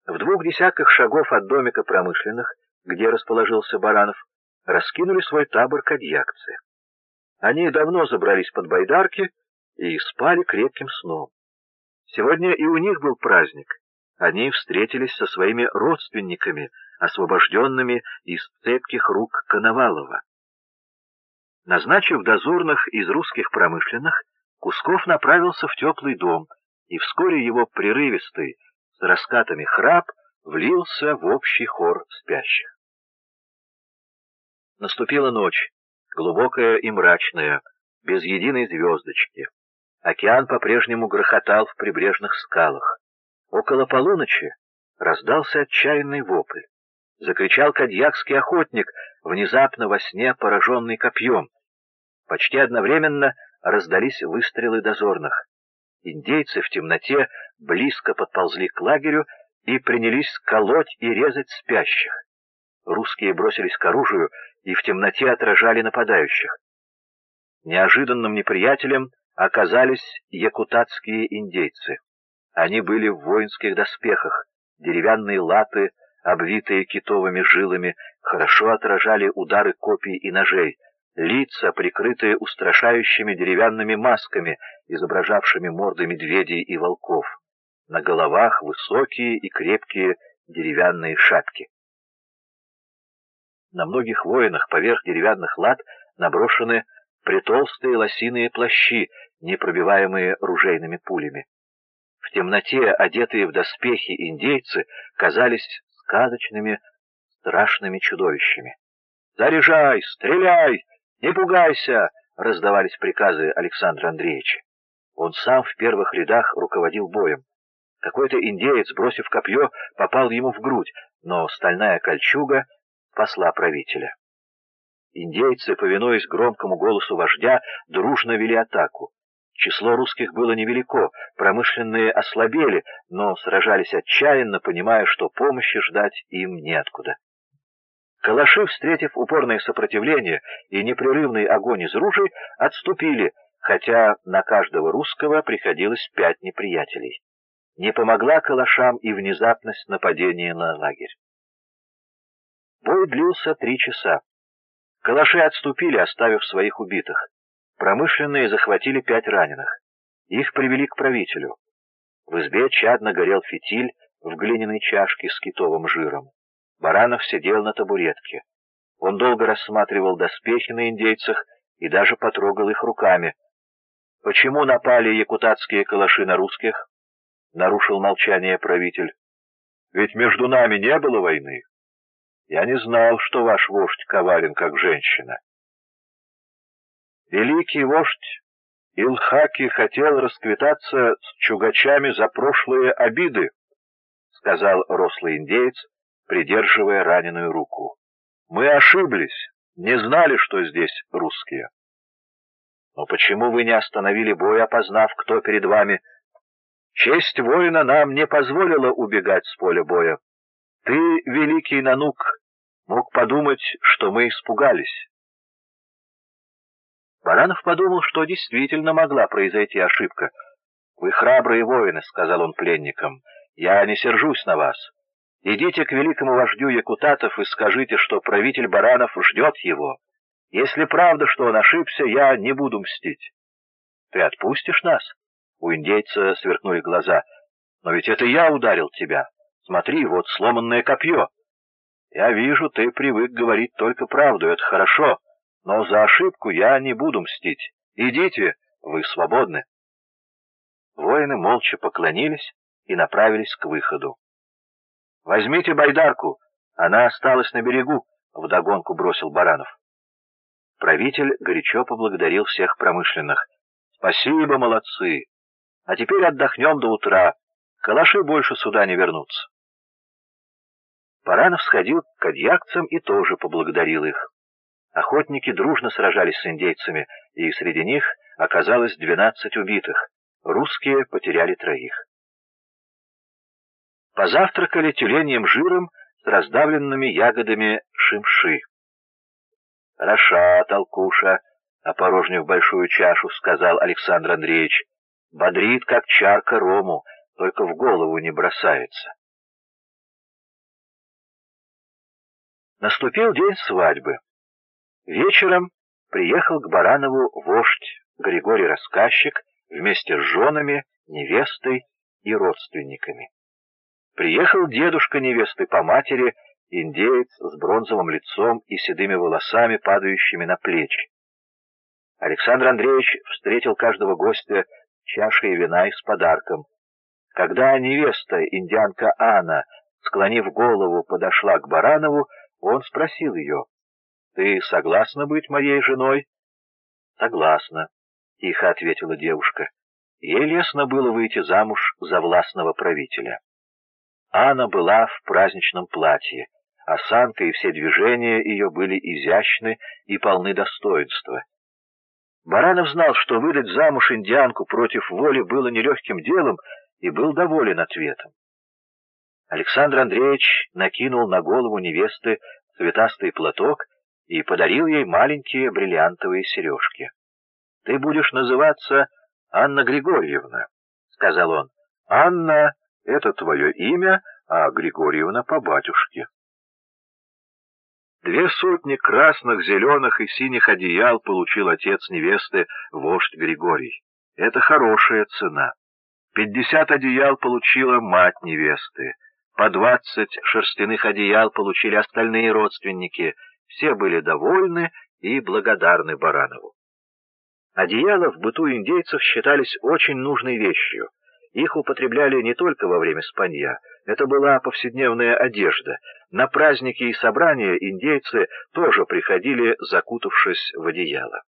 В 2 десятках шагов от домика промышленных, где расположился Баранов, раскинули свой табор кадьякцы. Они давно забрались под байдарки и спали крепким сном. Сегодня и у них был праздник. Они встретились со своими родственниками, освобожденными из цепких рук Коновалова. Назначив дозорных из русских промышленных, Кусков направился в теплый дом, и вскоре его прерывистый, с раскатами храп, влился в общий хор спящих. Наступила ночь, глубокая и мрачная, без единой звездочки. Океан по-прежнему грохотал в прибрежных скалах. Около полуночи раздался отчаянный вопль. Закричал кадьякский охотник, внезапно во сне пораженный копьем. Почти одновременно раздались выстрелы дозорных. Индейцы в темноте близко подползли к лагерю и принялись колоть и резать спящих. Русские бросились к оружию и в темноте отражали нападающих. Неожиданным неприятелем оказались якутатские индейцы. Они были в воинских доспехах, деревянные латы, обвитые китовыми жилами, хорошо отражали удары копий и ножей, лица, прикрытые устрашающими деревянными масками, изображавшими морды медведей и волков. На головах высокие и крепкие деревянные шапки. На многих воинах поверх деревянных лат наброшены притолстые лосиные плащи, непробиваемые ружейными пулями. В темноте, одетые в доспехи индейцы, казались сказочными, страшными чудовищами. «Заряжай! Стреляй! Не пугайся!» — раздавались приказы Александра Андреевича. Он сам в первых рядах руководил боем. Какой-то индеец, бросив копье, попал ему в грудь, но стальная кольчуга спасла правителя. Индейцы, повинуясь громкому голосу вождя, дружно вели атаку. Число русских было невелико, промышленные ослабели, но сражались отчаянно, понимая, что помощи ждать им неоткуда. Калаши, встретив упорное сопротивление и непрерывный огонь из ружей, отступили, хотя на каждого русского приходилось 5 неприятелей. Не помогла калашам и внезапность нападения на лагерь. Бой длился 3 часа. Калаши отступили, оставив своих убитых. Промышленные захватили 5 раненых. Их привели к правителю. В избе чадно горел фитиль в глиняной чашке с китовым жиром. Баранов сидел на табуретке. Он долго рассматривал доспехи на индейцах и даже потрогал их руками. «Почему напали якутатские калаши на русских?» — нарушил молчание правитель. «Ведь между нами не было войны. Я не знал, что ваш вождь коварен, как женщина». Великий вождь Илхаки хотел расквитаться с чугачами за прошлые обиды, — сказал рослый индеец, придерживая раненую руку. Мы ошиблись, не знали, что здесь русские. Но почему вы не остановили бой, опознав, кто перед вами? Честь воина нам не позволила убегать с поля боя. Ты, великий Нанук, мог подумать, что мы испугались. Баранов подумал, что действительно могла произойти ошибка. «Вы храбрые воины», — сказал он пленникам, — «я не сержусь на вас. Идите к великому вождю якутатов и скажите, что правитель Баранов ждет его. Если правда, что он ошибся, я не буду мстить». «Ты отпустишь нас?» — у индейца сверкнули глаза. «Но ведь это я ударил тебя. Смотри, вот сломанное копье». «Я вижу, ты привык говорить только правду, это хорошо. Но за ошибку я не буду мстить. Идите, вы свободны». Воины молча поклонились и направились к выходу. «Возьмите байдарку, она осталась на берегу», — вдогонку бросил Баранов. Правитель горячо поблагодарил всех промышленных. «Спасибо, молодцы. А теперь отдохнем до утра. Калаши больше сюда не вернутся». Баранов сходил к кадьякцам и тоже поблагодарил их. Охотники дружно сражались с индейцами, и среди них оказалось 12 убитых. Русские потеряли 3. Позавтракали тюленьим жиром с раздавленными ягодами шимши. «Хороша толкуша», — опорожнив большую чашу, сказал Александр Андреевич. «Бодрит, как чарка рому, только в голову не бросается». Наступил день свадьбы. Вечером приехал к Баранову вождь Григорий Рассказчик вместе с женами, невестой и родственниками. Приехал дедушка невесты по матери, индеец с бронзовым лицом и седыми волосами, падающими на плечи. Александр Андреевич встретил каждого гостя чашей вина и с подарком. Когда невеста, индианка Анна, склонив голову, подошла к Баранову, он спросил ее: «Ты согласна быть моей женой?» «Согласна», — тихо ответила девушка. Ей лестно было выйти замуж за властного правителя. Анна была в праздничном платье, осанка и все движения ее были изящны и полны достоинства. Баранов знал, что выдать замуж индианку против воли было нелегким делом, и был доволен ответом. Александр Андреевич накинул на голову невесты цветастый платок и подарил ей маленькие бриллиантовые сережки. «Ты будешь называться Анна Григорьевна», — сказал он. «Анна — это твое имя, а Григорьевна по батюшке». 200 красных, зеленых и синих одеял получил отец невесты, вождь Григорий. Это хорошая цена. 50 одеял получила мать невесты. По 20 шерстяных одеял получили остальные родственники. Все были довольны и благодарны Баранову. Одеяла в быту индейцев считались очень нужной вещью. Их употребляли не только во время спанья. Это была повседневная одежда. На праздники и собрания индейцы тоже приходили, закутавшись в одеяло.